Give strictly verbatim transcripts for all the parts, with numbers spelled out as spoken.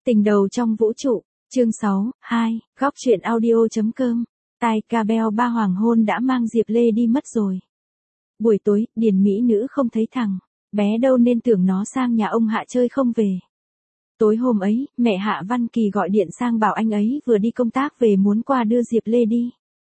Tình đầu trong vũ trụ, chương sáu, hai, góc truyện audio.com. Tai ca beo ba hoàng hôn đã mang Diệp Lê đi mất rồi. Buổi tối, điền mỹ nữ không thấy thằng bé đâu nên tưởng nó sang nhà ông Hạ chơi không về. Tối hôm ấy, mẹ Hạ Văn Kỳ gọi điện sang bảo anh ấy vừa đi công tác về muốn qua đưa Diệp Lê đi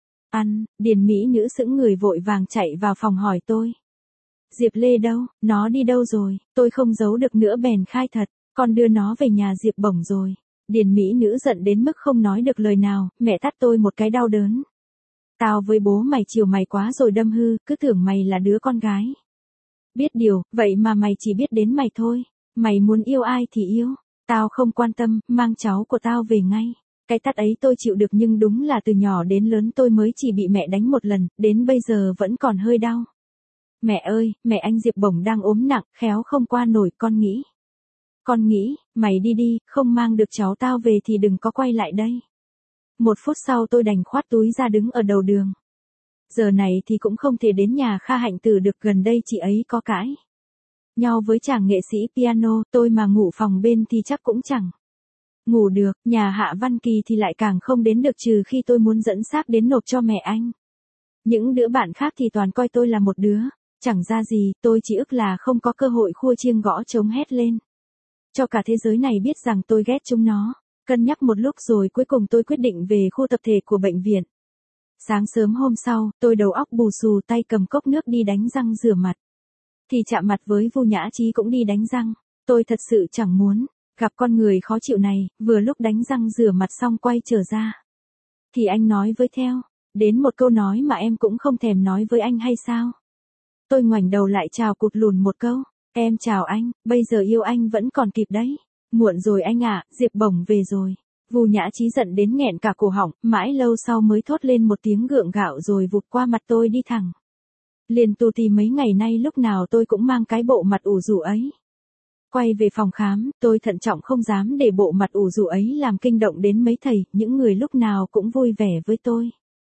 ăn. Điền mỹ nữ sững người vội vàng chạy vào phòng hỏi tôi. Diệp Lê đâu, nó đi đâu rồi? Tôi không giấu được nữa bèn khai thật, con đưa nó về nhà Diệp Bổng rồi. Điền mỹ nữ giận đến mức không nói được lời nào, mẹ tát tôi một cái đau đớn. Tao với bố mày chiều mày quá rồi đâm hư, cứ tưởng mày là đứa con gái. Biết điều, vậy mà mày chỉ biết đến mày thôi. Mày muốn yêu ai thì yêu. Tao không quan tâm, mang cháu của tao về ngay. Cái tát ấy tôi chịu được nhưng đúng là từ nhỏ đến lớn tôi mới chỉ bị mẹ đánh một lần, đến bây giờ vẫn còn hơi đau. Mẹ ơi, mẹ anh Diệp Bổng đang ốm nặng, khéo không qua nổi, con nghĩ. Con nghĩ, mày đi đi, không mang được cháu tao về thì đừng có quay lại đây. Một phút sau tôi đành khoát túi ra đứng ở đầu đường. Giờ này thì cũng không thể đến nhà Kha Hạnh Tử được, gần đây chị ấy có cãi nhau với chàng nghệ sĩ piano, tôi mà ngủ phòng bên thì chắc cũng chẳng ngủ được, nhà Hạ Văn Kỳ thì lại càng không đến được trừ khi tôi muốn dẫn xác đến nộp cho mẹ anh. Những đứa bạn khác thì toàn coi tôi là một đứa chẳng ra gì, tôi chỉ ức là không có cơ hội khua chiêng gõ trống hét lên cho cả thế giới này biết rằng tôi ghét chúng nó. Cân nhắc một lúc rồi cuối cùng tôi quyết định về khu tập thể của bệnh viện. Sáng sớm hôm sau, tôi đầu óc bù xù tay cầm cốc nước đi đánh răng rửa mặt. Thì chạm mặt với Vu Nhã Chí cũng đi đánh răng. Tôi thật sự chẳng muốn gặp con người khó chịu này, vừa lúc đánh răng rửa mặt xong quay trở ra. Thì anh nói với theo, đến một câu nói mà em cũng không thèm nói với anh hay sao? Tôi ngoảnh đầu lại chào cụt lùn một câu. Em chào anh, bây giờ yêu anh vẫn còn kịp đấy. Muộn rồi anh ạ, Diệp Bổng về rồi. Vu Nhã Chí giận đến nghẹn cả cổ họng, mãi lâu sau mới thốt lên một tiếng gượng gạo rồi vụt qua mặt tôi đi thẳng. Liền tù tì mấy ngày nay lúc nào tôi cũng mang cái bộ mặt ủ rũ ấy. Quay về phòng khám, tôi thận trọng không dám để bộ mặt ủ rũ ấy làm kinh động đến mấy thầy, những người lúc nào cũng vui vẻ với tôi.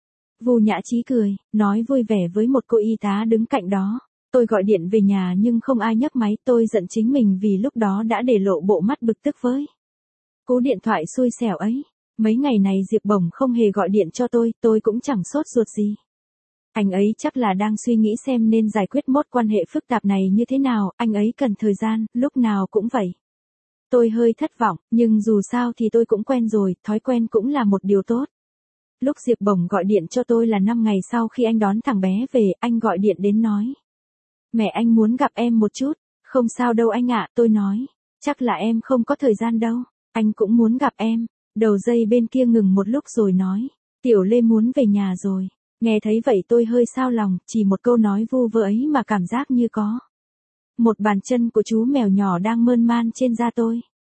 Vu Nhã Chí cười, nói vui vẻ với một cô y tá đứng cạnh đó. Tôi gọi điện về nhà nhưng không ai nhấc máy, tôi giận chính mình vì lúc đó đã để lộ bộ mắt bực tức với cú điện thoại xui xẻo ấy. Mấy ngày này Diệp Bổng không hề gọi điện cho tôi, tôi cũng chẳng sốt ruột gì. Anh ấy chắc là đang suy nghĩ xem nên giải quyết mốt quan hệ phức tạp này như thế nào, anh ấy cần thời gian, lúc nào cũng vậy. Tôi hơi thất vọng, nhưng dù sao thì tôi cũng quen rồi, thói quen cũng là một điều tốt. Lúc Diệp Bổng gọi điện cho tôi là năm ngày sau khi anh đón thằng bé về, anh gọi điện đến nói. Mẹ anh muốn gặp em một chút. Không sao đâu anh ạ, tôi nói. Chắc là em không có thời gian đâu. Anh cũng muốn gặp em. Đầu dây bên kia ngừng một lúc rồi nói. Tiểu Lê muốn về nhà rồi. Nghe thấy vậy tôi hơi xao lòng, chỉ một câu nói vu vơ ấy mà cảm giác như có một bàn chân của chú mèo nhỏ đang mơn man trên da tôi.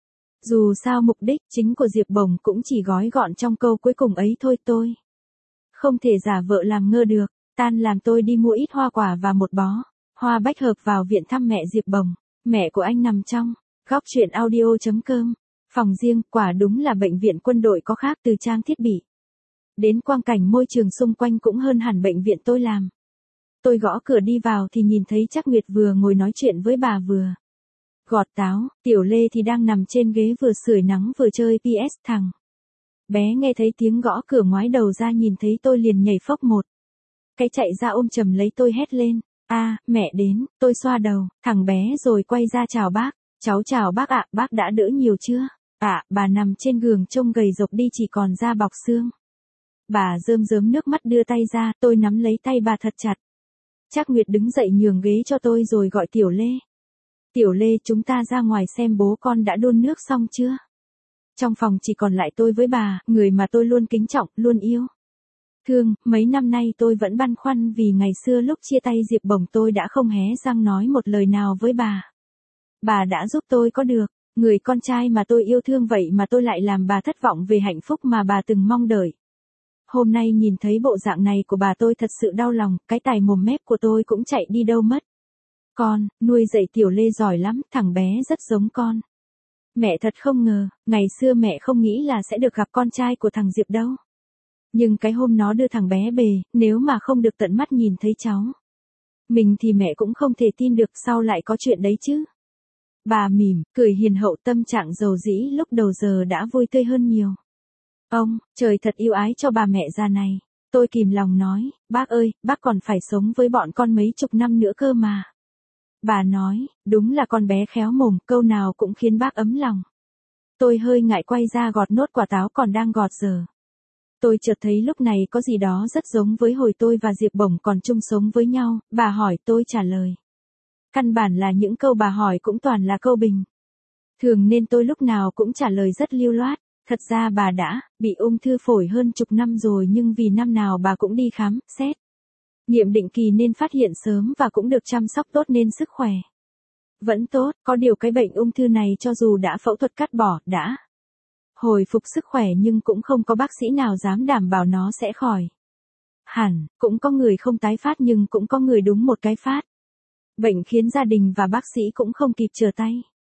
Dù sao mục đích chính của Diệp Bổng cũng chỉ gói gọn trong câu cuối cùng ấy thôi, tôi không thể giả vợ làm ngơ được. Tan làm tôi đi mua ít hoa quả và một bó hoa bách hợp vào viện thăm mẹ Diệp Bổng. Mẹ của anh nằm trong góc truyện audio.com. Phòng riêng, quả đúng là bệnh viện quân đội có khác, từ trang thiết bị đến quang cảnh môi trường xung quanh cũng hơn hẳn bệnh viện tôi làm. Tôi gõ cửa đi vào thì nhìn thấy Trác Nguyệt vừa ngồi nói chuyện với bà vừa gọt táo, Tiểu Lê thì đang nằm trên ghế vừa sưởi nắng vừa chơi pê ét. Thằng bé nghe thấy tiếng gõ cửa ngoái đầu ra nhìn thấy tôi liền nhảy phốc một cái chạy ra ôm chầm lấy tôi hét lên. A, à, mẹ đến. Tôi xoa đầu, thằng bé rồi quay ra chào bác. Cháu chào bác ạ, bác đã đỡ nhiều chưa? Ạ, à, bà nằm trên giường trông gầy rộc đi, chỉ còn da bọc xương. Bà rơm rớm nước mắt đưa tay ra, tôi nắm lấy tay bà thật chặt. Trác Nguyệt đứng dậy nhường ghế cho tôi rồi gọi Tiểu Lê. Tiểu Lê, chúng ta ra ngoài xem bố con đã đun nước xong chưa? Trong phòng chỉ còn lại tôi với bà, người mà tôi luôn kính trọng, luôn yêu thương. Mấy năm nay tôi vẫn băn khoăn vì ngày xưa lúc chia tay Diệp Bổng tôi đã không hé răng nói một lời nào với bà. Bà đã giúp tôi có được người con trai mà tôi yêu thương, vậy mà tôi lại làm bà thất vọng về hạnh phúc mà bà từng mong đợi. Hôm nay nhìn thấy bộ dạng này của bà tôi thật sự đau lòng, cái tài mồm mép của tôi cũng chạy đi đâu mất. Con, nuôi dạy Tiểu Lê giỏi lắm, thằng bé rất giống con. Mẹ thật không ngờ, ngày xưa mẹ không nghĩ là sẽ được gặp con trai của thằng Diệp đâu. Nhưng cái hôm nó đưa thằng bé về, nếu mà không được tận mắt nhìn thấy cháu mình thì mẹ cũng không thể tin được, sau lại có chuyện đấy chứ. Bà mỉm, cười hiền hậu, tâm trạng dầu dĩ lúc đầu giờ đã vui tươi hơn nhiều. Ông, trời thật yêu ái cho bà mẹ già này. Tôi kìm lòng nói, bác ơi, bác còn phải sống với bọn con mấy chục năm nữa cơ mà. Bà nói, đúng là con bé khéo mồm, câu nào cũng khiến bác ấm lòng. Tôi hơi ngại quay ra gọt nốt quả táo còn đang gọt giờ. Tôi chợt thấy lúc này có gì đó rất giống với hồi tôi và Diệp Bổng còn chung sống với nhau, bà hỏi tôi trả lời. Căn bản là những câu bà hỏi cũng toàn là câu bình thường nên tôi lúc nào cũng trả lời rất lưu loát. Thật ra bà đã bị ung thư phổi hơn chục năm rồi nhưng vì năm nào bà cũng đi khám, xét nghiệm định kỳ nên phát hiện sớm và cũng được chăm sóc tốt nên sức khỏe vẫn tốt. Có điều cái bệnh ung thư này cho dù đã phẫu thuật cắt bỏ, đã hồi phục sức khỏe nhưng cũng không có bác sĩ nào dám đảm bảo nó sẽ khỏi hẳn. Cũng có người không tái phát nhưng cũng có người đúng một cái phát. Bệnh khiến gia đình và bác sĩ cũng không kịp trở tay.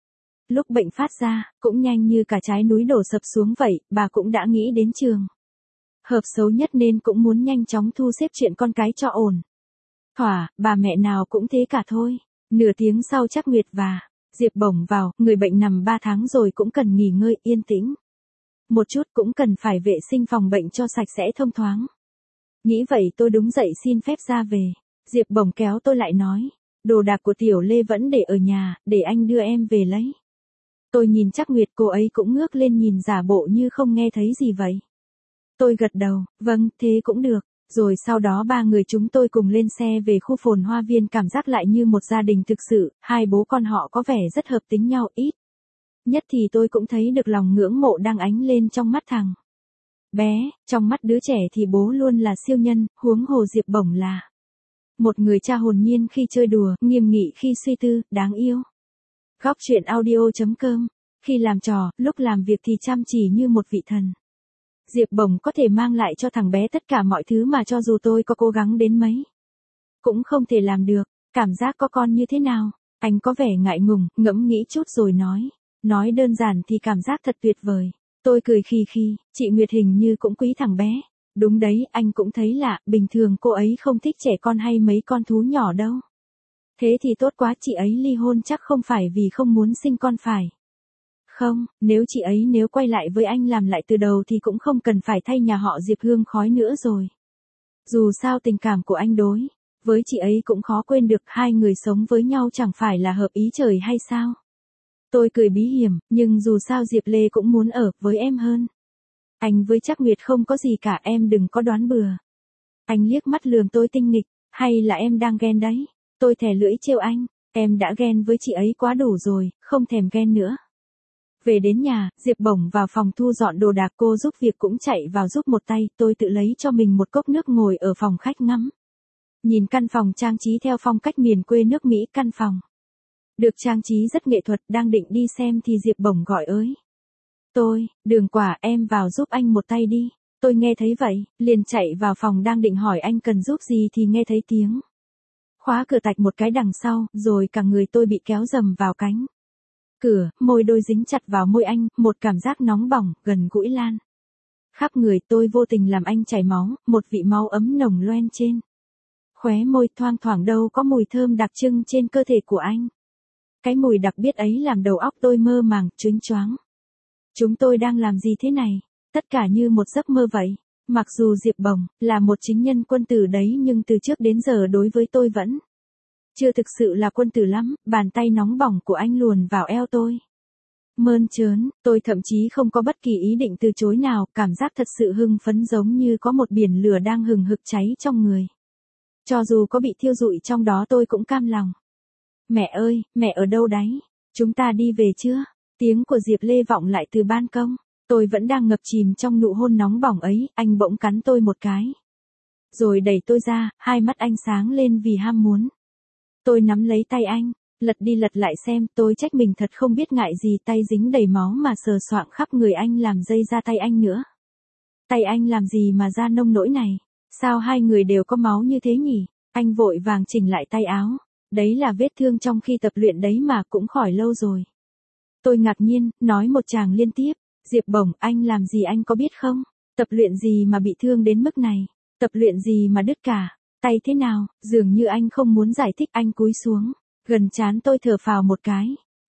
Lúc bệnh phát ra, cũng nhanh như cả trái núi đổ sập xuống vậy, bà cũng đã nghĩ đến trường hợp xấu nhất nên cũng muốn nhanh chóng thu xếp chuyện con cái cho ổn thỏa. Bà mẹ nào cũng thế cả thôi. Nửa tiếng sau Trác Nguyệt và Diệp Bổng vào, người bệnh nằm ba tháng rồi cũng cần nghỉ ngơi yên tĩnh một chút, cũng cần phải vệ sinh phòng bệnh cho sạch sẽ thông thoáng. Nghĩ vậy tôi đúng dậy xin phép ra về. Diệp Bổng kéo tôi lại nói, đồ đạc của Tiểu Lê vẫn để ở nhà, để anh đưa em về lấy. Tôi nhìn Trác Nguyệt, cô ấy cũng ngước lên nhìn giả bộ như không nghe thấy gì vậy. Tôi gật đầu, vâng, thế cũng được. Rồi sau đó ba người chúng tôi cùng lên xe về khu Phồn Hoa Viên, cảm giác lại như một gia đình thực sự, hai bố con họ có vẻ rất hợp tính nhau, ít nhất thì tôi cũng thấy được lòng ngưỡng mộ đang ánh lên trong mắt thằng bé. Trong mắt đứa trẻ thì bố luôn là siêu nhân, huống hồ Diệp Bổng là một người cha hồn nhiên khi chơi đùa, nghiêm nghị khi suy tư, đáng yêu. Góc truyện audio chấm com. Khi làm trò, lúc làm việc thì chăm chỉ như một vị thần. Diệp Bổng có thể mang lại cho thằng bé tất cả mọi thứ mà cho dù tôi có cố gắng đến mấy cũng không thể làm được. Cảm giác có con như thế nào? Anh có vẻ ngại ngùng, ngẫm nghĩ chút rồi nói. Nói đơn giản thì cảm giác thật tuyệt vời. Tôi cười khì khì, chị Nguyệt hình như cũng quý thằng bé. Đúng đấy, anh cũng thấy lạ, bình thường cô ấy không thích trẻ con hay mấy con thú nhỏ đâu. Thế thì tốt quá, chị ấy ly hôn chắc không phải vì không muốn sinh con phải không? Nếu chị ấy nếu quay lại với anh làm lại từ đầu thì cũng không cần phải thay nhà họ Diệp hương khói nữa rồi. Dù sao tình cảm của anh đối với chị ấy cũng khó quên được, hai người sống với nhau chẳng phải là hợp ý trời hay sao? Tôi cười bí hiểm, nhưng dù sao Diệp Lê cũng muốn ở với em hơn. Anh với Trác Nguyệt không có gì cả, em đừng có đoán bừa. Anh liếc mắt lườm tôi tinh nghịch, hay là em đang ghen đấy? Tôi thè lưỡi trêu anh, em đã ghen với chị ấy quá đủ rồi, không thèm ghen nữa. Về đến nhà, Diệp Bổng vào phòng thu dọn đồ đạc, cô giúp việc cũng chạy vào giúp một tay, tôi tự lấy cho mình một cốc nước ngồi ở phòng khách ngắm. Nhìn căn phòng trang trí theo phong cách miền quê nước Mỹ, căn phòng được trang trí rất nghệ thuật, đang định đi xem thì Diệp Bổng gọi ới. Tôi, Đường Quả, em vào giúp anh một tay đi. Tôi nghe thấy vậy, liền chạy vào phòng, đang định hỏi anh cần giúp gì thì nghe thấy tiếng khóa cửa tạch một cái đằng sau, rồi cả người tôi bị kéo dầm vào cánh cửa, môi đôi dính chặt vào môi anh, một cảm giác nóng bỏng, gần gũi lan khắp người. Tôi vô tình làm anh chảy máu, một vị máu ấm nồng loen trên khóe môi, thoang thoảng đâu có mùi thơm đặc trưng trên cơ thể của anh. Cái mùi đặc biệt ấy làm đầu óc tôi mơ màng, choáng choáng. Chúng tôi đang làm gì thế này? Tất cả như một giấc mơ vậy. Mặc dù Diệp Bổng là một chính nhân quân tử đấy nhưng từ trước đến giờ đối với tôi vẫn chưa thực sự là quân tử lắm. Bàn tay nóng bỏng của anh luồn vào eo tôi. Mơn trớn, tôi thậm chí không có bất kỳ ý định từ chối nào, cảm giác thật sự hưng phấn giống như có một biển lửa đang hừng hực cháy trong người. Cho dù có bị thiêu rụi trong đó tôi cũng cam lòng. Mẹ ơi, mẹ ở đâu đấy? Chúng ta đi về chưa? Tiếng của Diệp Lê vọng lại từ ban công. Tôi vẫn đang ngập chìm trong nụ hôn nóng bỏng ấy, anh bỗng cắn tôi một cái. Rồi đẩy tôi ra, hai mắt anh sáng lên vì ham muốn. Tôi nắm lấy tay anh, lật đi lật lại xem, tôi trách mình thật không biết ngại gì, tay dính đầy máu mà sờ soạng khắp người anh làm dây ra tay anh nữa. Tay anh làm gì mà ra nông nỗi này? Sao hai người đều có máu như thế nhỉ? Anh vội vàng chỉnh lại tay áo. Đấy là vết thương trong khi tập luyện đấy mà, cũng khỏi lâu rồi. Tôi ngạc nhiên, nói một tràng liên tiếp. Diệp Bổng, anh làm gì anh có biết không? Tập luyện gì mà bị thương đến mức này? Tập luyện gì mà đứt cả tay thế nào? Dường như anh không muốn giải thích, anh cúi xuống gần trán tôi thở phào một cái.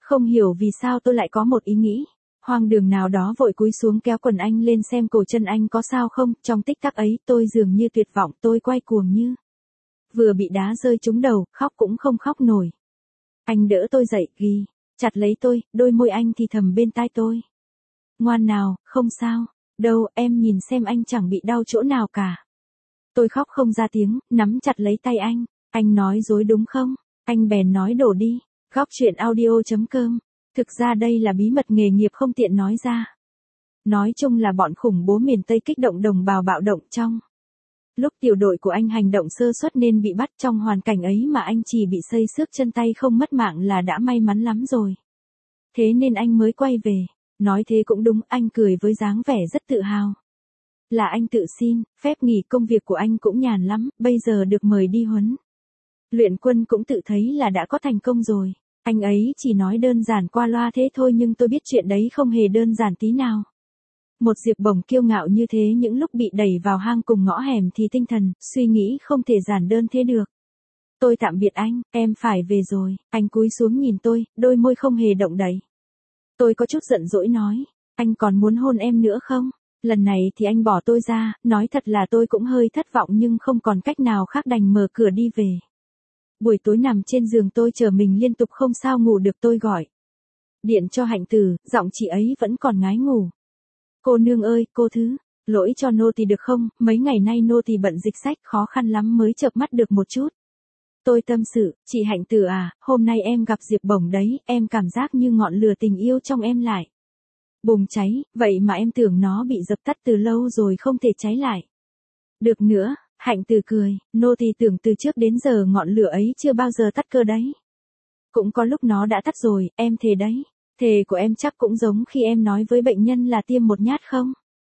Không hiểu vì sao tôi lại có một ý nghĩ. Hoang đường nào đó vội cúi xuống kéo quần anh lên xem cổ chân anh có sao không, trong tích tắc ấy tôi dường như tuyệt vọng, tôi quay cuồng như vừa bị đá rơi trúng đầu, khóc cũng không khóc nổi. Anh đỡ tôi dậy, ghi chặt lấy tôi, đôi môi anh thì thầm bên tai tôi. Ngoan nào, không sao, đâu, em nhìn xem anh chẳng bị đau chỗ nào cả. Tôi khóc không ra tiếng, nắm chặt lấy tay anh. Anh nói dối đúng không? Anh bèn nói đổ đi. Góc chuyện audio chấm com. Thực ra đây là bí mật nghề nghiệp không tiện nói ra. Nói chung là bọn khủng bố miền Tây kích động đồng bào bạo động trong lúc tiểu đội của anh hành động sơ suất nên bị bắt, trong hoàn cảnh ấy mà anh chỉ bị xây xước chân tay không mất mạng là đã may mắn lắm rồi. Thế nên anh mới quay về. Nói thế cũng đúng, anh cười với dáng vẻ rất tự hào. Là anh tự xin, phép nghỉ công việc của anh cũng nhàn lắm, bây giờ được mời đi huấn luyện quân cũng tự thấy là đã có thành công rồi. Anh ấy chỉ nói đơn giản qua loa thế thôi nhưng tôi biết chuyện đấy không hề đơn giản tí nào. Một Diệp Bổng kiêu ngạo như thế những lúc bị đẩy vào hang cùng ngõ hẻm thì tinh thần, suy nghĩ không thể giản đơn thế được. Tôi tạm biệt anh, em phải về rồi. Anh cúi xuống nhìn tôi, đôi môi không hề động đậy. Tôi có chút giận dỗi nói, anh còn muốn hôn em nữa không? Lần này thì anh bỏ tôi ra, nói thật là tôi cũng hơi thất vọng nhưng không còn cách nào khác đành mở cửa đi về. Buổi tối nằm trên giường tôi chờ mình liên tục không sao ngủ được, tôi gọi điện cho Hạnh Tử, giọng chị ấy vẫn còn ngái ngủ. Cô nương ơi, cô thứ lỗi cho nô tỳ được không, mấy ngày nay nô tỳ bận dịch sách khó khăn lắm mới chợp mắt được một chút. Tôi tâm sự, chị Hạnh Tử à, hôm nay em gặp Diệp Bổng đấy, em cảm giác như ngọn lửa tình yêu trong em lại bùng cháy, vậy mà em tưởng nó bị dập tắt từ lâu rồi không thể cháy lại được nữa. Hạnh Tử cười, nô tỳ tưởng từ trước đến giờ ngọn lửa ấy chưa bao giờ tắt cơ đấy. Cũng có lúc nó đã tắt rồi, em thề đấy. Thề của em chắc cũng giống khi em nói với bệnh nhân là tiêm một nhát không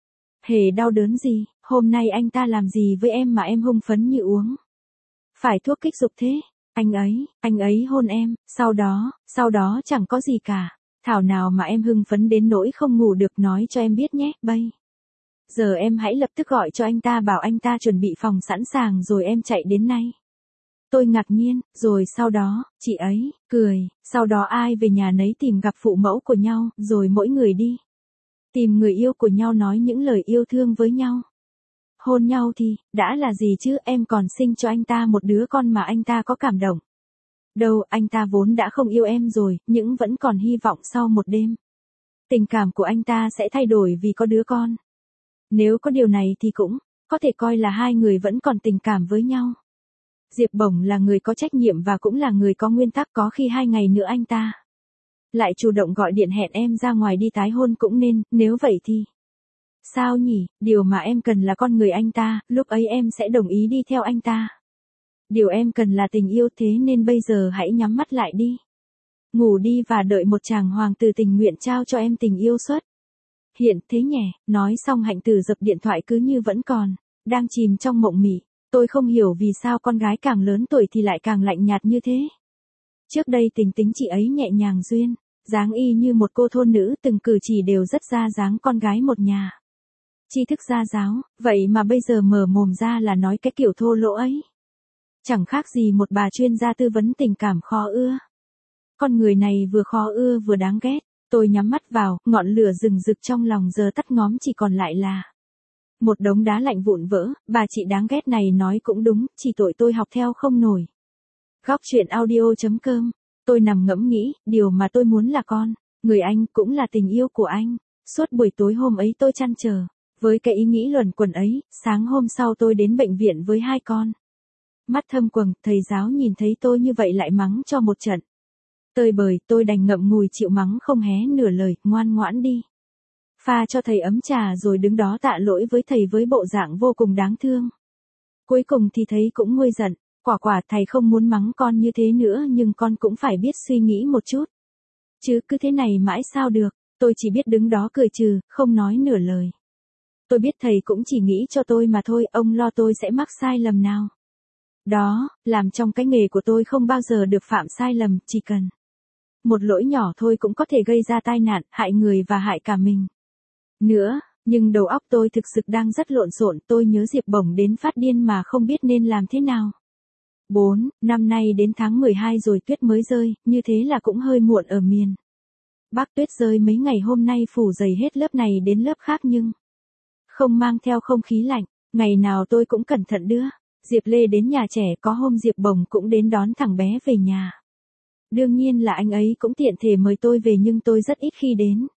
hề đau đớn gì. Hôm nay anh ta làm gì với em mà em hưng phấn như uống phải thuốc kích dục thế? Anh ấy, anh ấy hôn em, sau đó, sau đó chẳng có gì cả. Thảo nào mà em hưng phấn đến nỗi không ngủ được, nói cho em biết nhé, bây giờ em hãy lập tức gọi cho anh ta bảo anh ta chuẩn bị phòng sẵn sàng rồi em chạy đến ngay. Tôi ngạc nhiên, rồi sau đó, chị ấy, cười, sau đó ai về nhà nấy tìm gặp phụ mẫu của nhau, rồi mỗi người đi tìm người yêu của nhau nói những lời yêu thương với nhau. Hôn nhau thì, đã là gì chứ, em còn sinh cho anh ta một đứa con mà anh ta có cảm động. Đâu, anh ta vốn đã không yêu em rồi, nhưng vẫn còn hy vọng sau một đêm tình cảm của anh ta sẽ thay đổi vì có đứa con. Nếu có điều này thì cũng có thể coi là hai người vẫn còn tình cảm với nhau. Diệp Bổng là người có trách nhiệm và cũng là người có nguyên tắc, có khi hai ngày nữa anh ta lại chủ động gọi điện hẹn em ra ngoài đi tái hôn cũng nên, nếu vậy thì sao nhỉ, điều mà em cần là con người anh ta, lúc ấy em sẽ đồng ý đi theo anh ta. Điều em cần là tình yêu, thế nên bây giờ hãy nhắm mắt lại đi. Ngủ đi và đợi một chàng hoàng tử tình nguyện trao cho em tình yêu xuất hiện thế nhỉ. Nói xong Hạnh Tử dập điện thoại cứ như vẫn còn đang chìm trong mộng mị. Tôi không hiểu vì sao con gái càng lớn tuổi thì lại càng lạnh nhạt như thế. Trước đây tình tính chị ấy nhẹ nhàng duyên dáng y như một cô thôn nữ, từng cử chỉ đều rất ra dáng con gái một nhà tri thức gia giáo, vậy mà bây giờ mở mồm ra là nói cái kiểu thô lỗ ấy. Chẳng khác gì một bà chuyên gia tư vấn tình cảm khó ưa. Con người này vừa khó ưa vừa đáng ghét. Tôi nhắm mắt vào, ngọn lửa rừng rực trong lòng giờ tắt ngóm, chỉ còn lại là một đống đá lạnh vụn vỡ. Bà chị đáng ghét này nói cũng đúng, chỉ tội tôi học theo không nổi. Góc chuyện audio chấm com. Tôi nằm ngẫm nghĩ, điều mà tôi muốn là con người anh, cũng là tình yêu của anh. Suốt buổi tối hôm ấy tôi trăn trở với cái ý nghĩ luẩn quẩn ấy. Sáng hôm sau tôi đến bệnh viện với hai con mắt thâm quầng, thầy giáo nhìn thấy tôi như vậy lại mắng cho một trận tơi bời. Tôi đành ngậm ngùi chịu mắng không hé nửa lời, ngoan ngoãn đi pha cho thầy ấm trà rồi đứng đó tạ lỗi với thầy với bộ dạng vô cùng đáng thương. Cuối cùng thì thầy cũng nguôi giận, quả quả thầy không muốn mắng con như thế nữa nhưng con cũng phải biết suy nghĩ một chút. Chứ cứ thế này mãi sao được. Tôi chỉ biết đứng đó cười trừ, không nói nửa lời. Tôi biết thầy cũng chỉ nghĩ cho tôi mà thôi, ông lo tôi sẽ mắc sai lầm nào đó, làm trong cái nghề của tôi không bao giờ được phạm sai lầm, chỉ cần một lỗi nhỏ thôi cũng có thể gây ra tai nạn, hại người và hại cả mình nữa. Nhưng đầu óc tôi thực sự đang rất lộn xộn, tôi nhớ Diệp Bổng đến phát điên mà không biết nên làm thế nào. bốn, năm nay đến tháng mười hai rồi tuyết mới rơi, như thế là cũng hơi muộn ở miền Bác Tuyết rơi mấy ngày hôm nay phủ dày hết lớp này đến lớp khác nhưng không mang theo không khí lạnh, ngày nào tôi cũng cẩn thận đưa Diệp Lê đến nhà trẻ, có hôm Diệp Bồng cũng đến đón thằng bé về nhà. Đương nhiên là anh ấy cũng tiện thể mời tôi về nhưng tôi rất ít khi đến.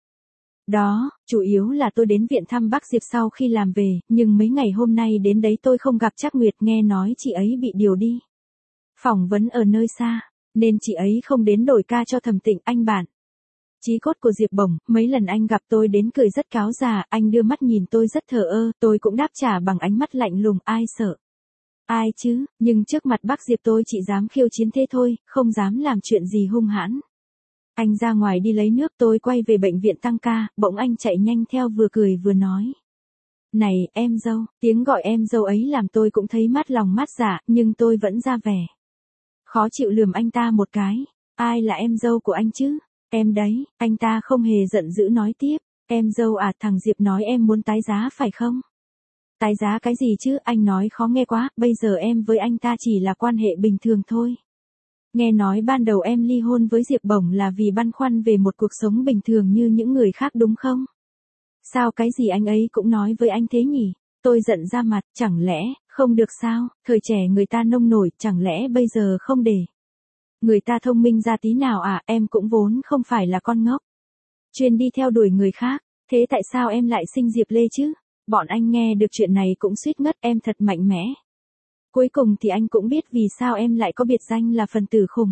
Đó, chủ yếu là tôi đến viện thăm bác Diệp sau khi làm về, nhưng mấy ngày hôm nay đến đấy tôi không gặp Trác Nguyệt, nghe nói chị ấy bị điều đi phỏng vấn ở nơi xa, nên chị ấy không đến đổi ca cho Thẩm Tịnh. Anh bạn chí cốt của Diệp Bồng, mấy lần anh gặp tôi đến cười rất cáo già, anh đưa mắt nhìn tôi rất thờ ơ, tôi cũng đáp trả bằng ánh mắt lạnh lùng, ai sợ. Ai chứ, nhưng trước mặt bác Diệp tôi chỉ dám khiêu chiến thế thôi, không dám làm chuyện gì hung hãn. Anh ra ngoài đi lấy nước, tôi quay về bệnh viện tăng ca, bỗng anh chạy nhanh theo, vừa cười vừa nói. Này, em dâu, tiếng gọi em dâu ấy làm tôi cũng thấy mát lòng mát dạ, nhưng tôi vẫn ra vẻ khó chịu lườm anh ta một cái. Ai là em dâu của anh chứ? Em đấy, anh ta không hề giận dữ nói tiếp. Em dâu à, thằng Diệp nói em muốn tái giá phải không? Tái giá cái gì chứ, anh nói khó nghe quá, bây giờ em với anh ta chỉ là quan hệ bình thường thôi. Nghe nói ban đầu em ly hôn với Diệp Bồng là vì băn khoăn về một cuộc sống bình thường như những người khác đúng không? Sao cái gì anh ấy cũng nói với anh thế nhỉ? Tôi giận ra mặt, chẳng lẽ, không được sao, thời trẻ người ta nông nổi, chẳng lẽ bây giờ không để người ta thông minh ra tí nào à, em cũng vốn không phải là con ngốc chuyên đi theo đuổi người khác, thế tại sao em lại sinh Diệp Lê chứ? Bọn anh nghe được chuyện này cũng suýt ngất, em thật mạnh mẽ. Cuối cùng thì anh cũng biết vì sao em lại có biệt danh là phần tử khủng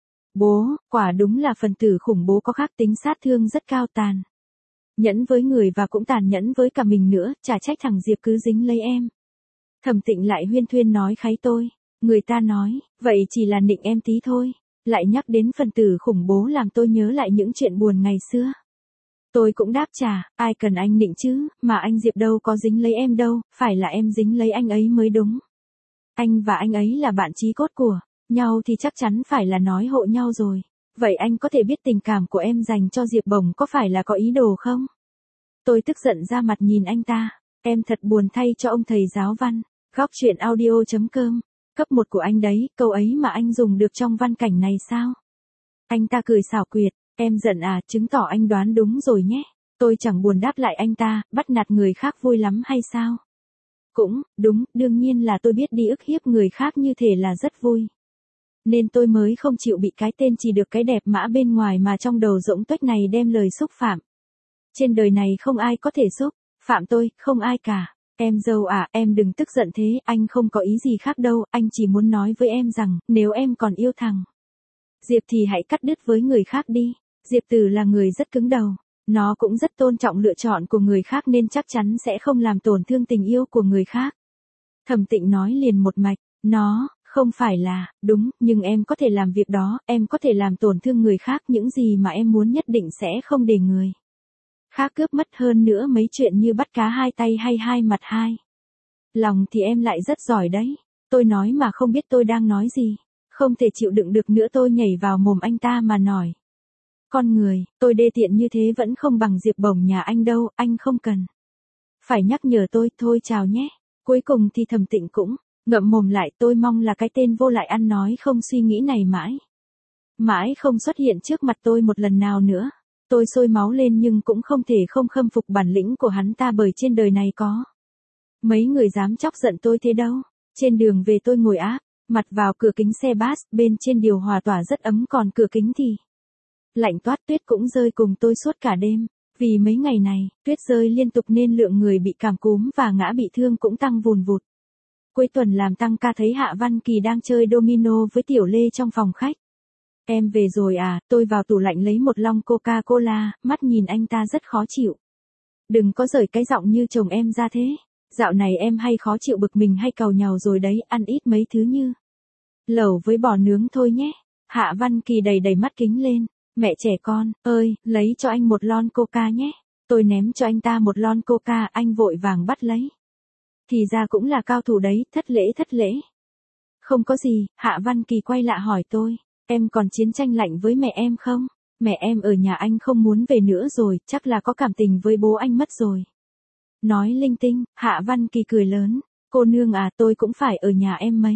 bố, quả đúng là phần tử khủng bố, có khác tính sát thương rất cao, tàn nhẫn với người và cũng tàn nhẫn với cả mình nữa, chả trách thằng Diệp cứ dính lấy em. Thẩm Tịnh lại huyên thuyên nói kháy tôi, người ta nói, vậy chỉ là nịnh em tí thôi, lại nhắc đến phần tử khủng bố làm tôi nhớ lại những chuyện buồn ngày xưa. Tôi cũng đáp trả, ai cần anh nịnh chứ, mà anh Diệp đâu có dính lấy em đâu, phải là em dính lấy anh ấy mới đúng. Anh và anh ấy là bạn chí cốt của nhau thì chắc chắn phải là nói hộ nhau rồi. Vậy anh có thể biết tình cảm của em dành cho Diệp Bồng có phải là có ý đồ không? Tôi tức giận ra mặt nhìn anh ta, em thật buồn thay cho ông thầy giáo văn. Góc truyện audio chấm com, cấp một của anh đấy, câu ấy mà anh dùng được trong văn cảnh này sao? Anh ta cười xảo quyệt, em giận à, chứng tỏ anh đoán đúng rồi nhé. Tôi chẳng buồn đáp lại anh ta, bắt nạt người khác vui lắm hay sao? Cũng, đúng, đương nhiên là tôi biết đi ức hiếp người khác như thế là rất vui. Nên tôi mới không chịu bị cái tên chỉ được cái đẹp mã bên ngoài mà trong đầu rỗng tuếch này đem lời xúc phạm. Trên đời này không ai có thể xúc phạm tôi, không ai cả. Em dâu à, em đừng tức giận thế, anh không có ý gì khác đâu, anh chỉ muốn nói với em rằng, nếu em còn yêu thằng Diệp thì hãy cắt đứt với người khác đi. Diệp Tử là người rất cứng đầu, nó cũng rất tôn trọng lựa chọn của người khác nên chắc chắn sẽ không làm tổn thương tình yêu của người khác. Thẩm Tịnh nói liền một mạch, nó không phải là, đúng, nhưng em có thể làm việc đó, em có thể làm tổn thương người khác, những gì mà em muốn nhất định sẽ không để người khác cướp mất, hơn nữa mấy chuyện như bắt cá hai tay hay hai mặt hai lòng thì em lại rất giỏi đấy. Tôi nói mà không biết tôi đang nói gì, không thể chịu đựng được nữa, tôi nhảy vào mồm anh ta mà nói. Con người, tôi đê tiện như thế vẫn không bằng Diệp Bồng nhà anh đâu, anh không cần phải nhắc nhở tôi, thôi chào nhé. Cuối cùng thì Thẩm Tịnh cũng ngậm mồm lại, tôi mong là cái tên vô lại ăn nói không suy nghĩ này mãi mãi không xuất hiện trước mặt tôi một lần nào nữa. Tôi sôi máu lên nhưng cũng không thể không khâm phục bản lĩnh của hắn ta, bởi trên đời này có mấy người dám chọc giận tôi thế đâu. Trên đường về tôi ngồi áp mặt vào cửa kính xe bus, bên trên điều hòa tỏa rất ấm, còn cửa kính thì lạnh toát. Tuyết cũng rơi cùng tôi suốt cả đêm. Vì mấy ngày này, tuyết rơi liên tục nên lượng người bị cảm cúm và ngã bị thương cũng tăng vùn vụt. Cuối tuần làm tăng ca thấy Hạ Văn Kỳ đang chơi domino với Tiểu Lê trong phòng khách. Em về rồi à, tôi vào tủ lạnh lấy một lon Coca-Cola, mắt nhìn anh ta rất khó chịu. Đừng có rời cái giọng như chồng em ra thế. Dạo này em hay khó chịu, bực mình hay càu nhàu rồi đấy, ăn ít mấy thứ như lẩu với bò nướng thôi nhé. Hạ Văn Kỳ đầy đầy mắt kính lên. Mẹ trẻ con, ơi, lấy cho anh một lon Coca nhé. Tôi ném cho anh ta một lon Coca, anh vội vàng bắt lấy. Thì ra cũng là cao thủ đấy, thất lễ thất lễ. Không có gì, Hạ Văn Kỳ quay lại hỏi tôi, em còn chiến tranh lạnh với mẹ em không? Mẹ em ở nhà anh không muốn về nữa rồi, chắc là có cảm tình với bố anh mất rồi. Nói linh tinh, Hạ Văn Kỳ cười lớn, cô nương à, tôi cũng phải ở nhà em mấy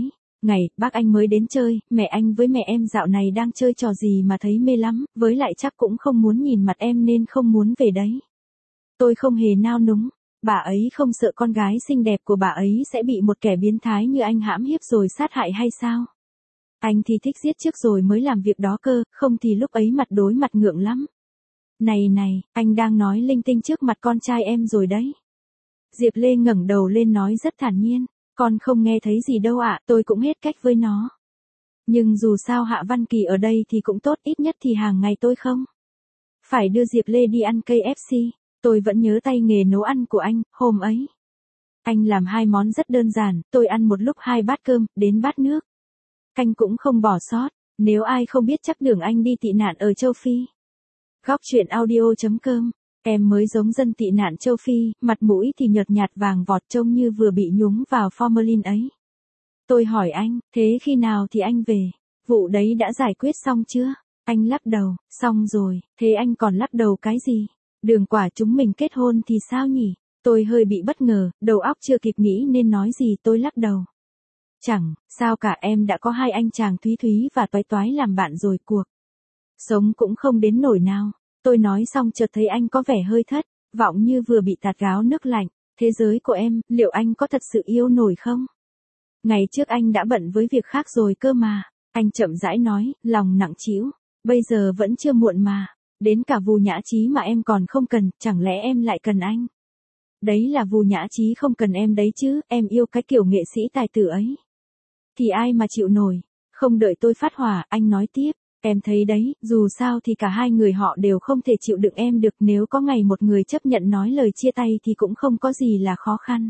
Ngày, bác anh mới đến chơi, mẹ anh với mẹ em dạo này đang chơi trò gì mà thấy mê lắm, với lại chắc cũng không muốn nhìn mặt em nên không muốn về đấy. Tôi không hề nao núng, bà ấy không sợ con gái xinh đẹp của bà ấy sẽ bị một kẻ biến thái như anh hãm hiếp rồi sát hại hay sao? Anh thì thích giết trước rồi mới làm việc đó cơ, không thì lúc ấy mặt đối mặt ngượng lắm. Này này, anh đang nói linh tinh trước mặt con trai em rồi đấy. Diệp Lê ngẩng đầu lên nói rất thản nhiên, con không nghe thấy gì đâu ạ, tôi cũng hết cách với nó. Nhưng dù sao Hạ Văn Kỳ ở đây thì cũng tốt, ít nhất thì hàng ngày tôi không phải đưa Diệp Lê đi ăn ca ép xê. Tôi vẫn nhớ tay nghề nấu ăn của anh, hôm ấy. Anh làm hai món rất đơn giản, tôi ăn một lúc hai bát cơm, đến bát nước. Canh cũng không bỏ sót, nếu ai không biết chắc tưởng anh đi tị nạn ở châu Phi. Góc chuyện audio chấm com, em mới giống dân tị nạn châu Phi, mặt mũi thì nhợt nhạt vàng vọt trông như vừa bị nhúng vào formalin ấy. Tôi hỏi anh, thế khi nào thì anh về? Vụ đấy đã giải quyết xong chưa? Anh lắc đầu, xong rồi, thế anh còn lắc đầu cái gì? Đường quả chúng mình kết hôn thì sao nhỉ? Tôi hơi bị bất ngờ, đầu óc chưa kịp nghĩ nên nói gì tôi lắc đầu. Chẳng, sao cả, em đã có hai anh chàng Thúy Thúy và Toái Toái làm bạn rồi, cuộc sống cũng không đến nổi nào. Tôi nói xong chợt thấy anh có vẻ hơi thất vọng như vừa bị tạt gáo nước lạnh. Thế giới của em, liệu anh có thật sự yêu nổi không? Ngày trước anh đã bận với việc khác rồi cơ mà. Anh chậm rãi nói, lòng nặng trĩu. Bây giờ vẫn chưa muộn mà. Đến cả Vù Nhã Chí mà em còn không cần, chẳng lẽ em lại cần anh? Đấy là Vù Nhã Chí không cần em đấy chứ, em yêu cái kiểu nghệ sĩ tài tử ấy. Thì ai mà chịu nổi. Không đợi tôi phát hỏa, anh nói tiếp. Em thấy đấy, dù sao thì cả hai người họ đều không thể chịu đựng em được, nếu có ngày một người chấp nhận nói lời chia tay thì cũng không có gì là khó khăn.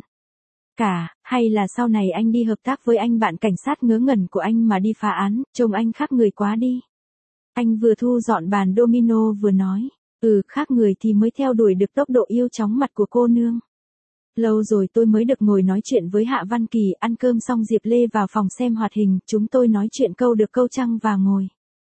Cả, hay là sau này anh đi hợp tác với anh bạn cảnh sát ngớ ngẩn của anh mà đi phá án, trông anh khác người quá đi. Anh vừa thu dọn bàn domino vừa nói, ừ, khác người thì mới theo đuổi được tốc độ yêu chóng mặt của cô nương. Lâu rồi tôi mới được ngồi nói chuyện với Hạ Văn Kỳ, ăn cơm xong Diệp Lê vào phòng xem hoạt hình, chúng tôi nói chuyện câu được câu trăng và ngồi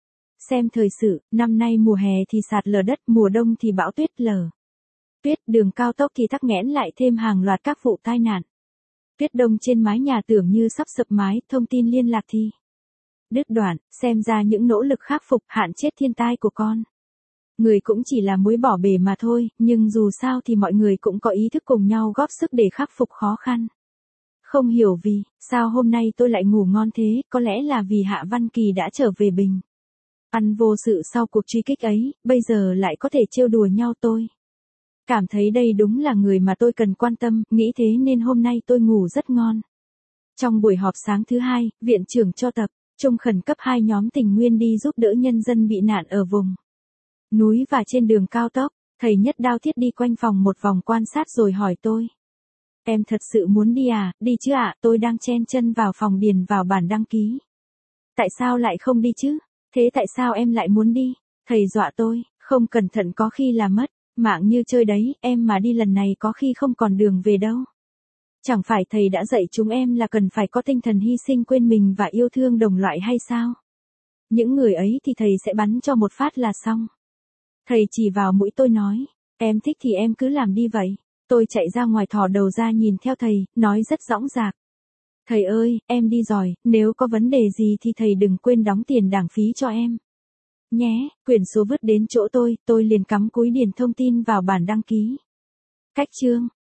xem thời sự. Năm nay mùa hè thì sạt lở đất, mùa đông thì bão tuyết lở tuyết, đường cao tốc thì tắc nghẽn, lại thêm hàng loạt các vụ tai nạn. Tuyết đông trên mái nhà tưởng như sắp sập mái, thông tin liên lạc thì đứt đoạn, xem ra những nỗ lực khắc phục hạn chết thiên tai của con người cũng chỉ là muối bỏ bể mà thôi, nhưng dù sao thì mọi người cũng có ý thức cùng nhau góp sức để khắc phục khó khăn. Không hiểu vì sao hôm nay tôi lại ngủ ngon thế, có lẽ là vì Hạ Văn Kỳ đã trở về bình an vô sự sau cuộc truy kích ấy, bây giờ lại có thể trêu đùa nhau. Tôi cảm thấy đây đúng là người mà tôi cần quan tâm, nghĩ thế nên hôm nay tôi ngủ rất ngon. Trong buổi họp sáng thứ hai, viện trưởng cho tập trung khẩn cấp hai nhóm tình nguyện đi giúp đỡ nhân dân bị nạn ở vùng núi và trên đường cao tốc. Thầy Nhất Đao Thiết đi quanh phòng một vòng quan sát rồi hỏi tôi. Em thật sự muốn đi à? Đi chứ ạ, tôi đang chen chân vào phòng điền vào bản đăng ký. Tại sao lại không đi chứ? Thế tại sao em lại muốn đi? Thầy dọa tôi, không cẩn thận có khi là mất mạng như chơi đấy, em mà đi lần này có khi không còn đường về đâu. Chẳng phải thầy đã dạy chúng em là cần phải có tinh thần hy sinh quên mình và yêu thương đồng loại hay sao? Những người ấy thì thầy sẽ bắn cho một phát là xong. Thầy chỉ vào mũi tôi nói, em thích thì em cứ làm đi vậy. Tôi chạy ra ngoài thò đầu ra nhìn theo thầy, nói rất dõng dạc. Thầy ơi, em đi rồi, nếu có vấn đề gì thì thầy đừng quên đóng tiền đảng phí cho em nhé. Quyển số vứt đến chỗ tôi, tôi liền cắm cúi điền thông tin vào bản đăng ký. Cách chương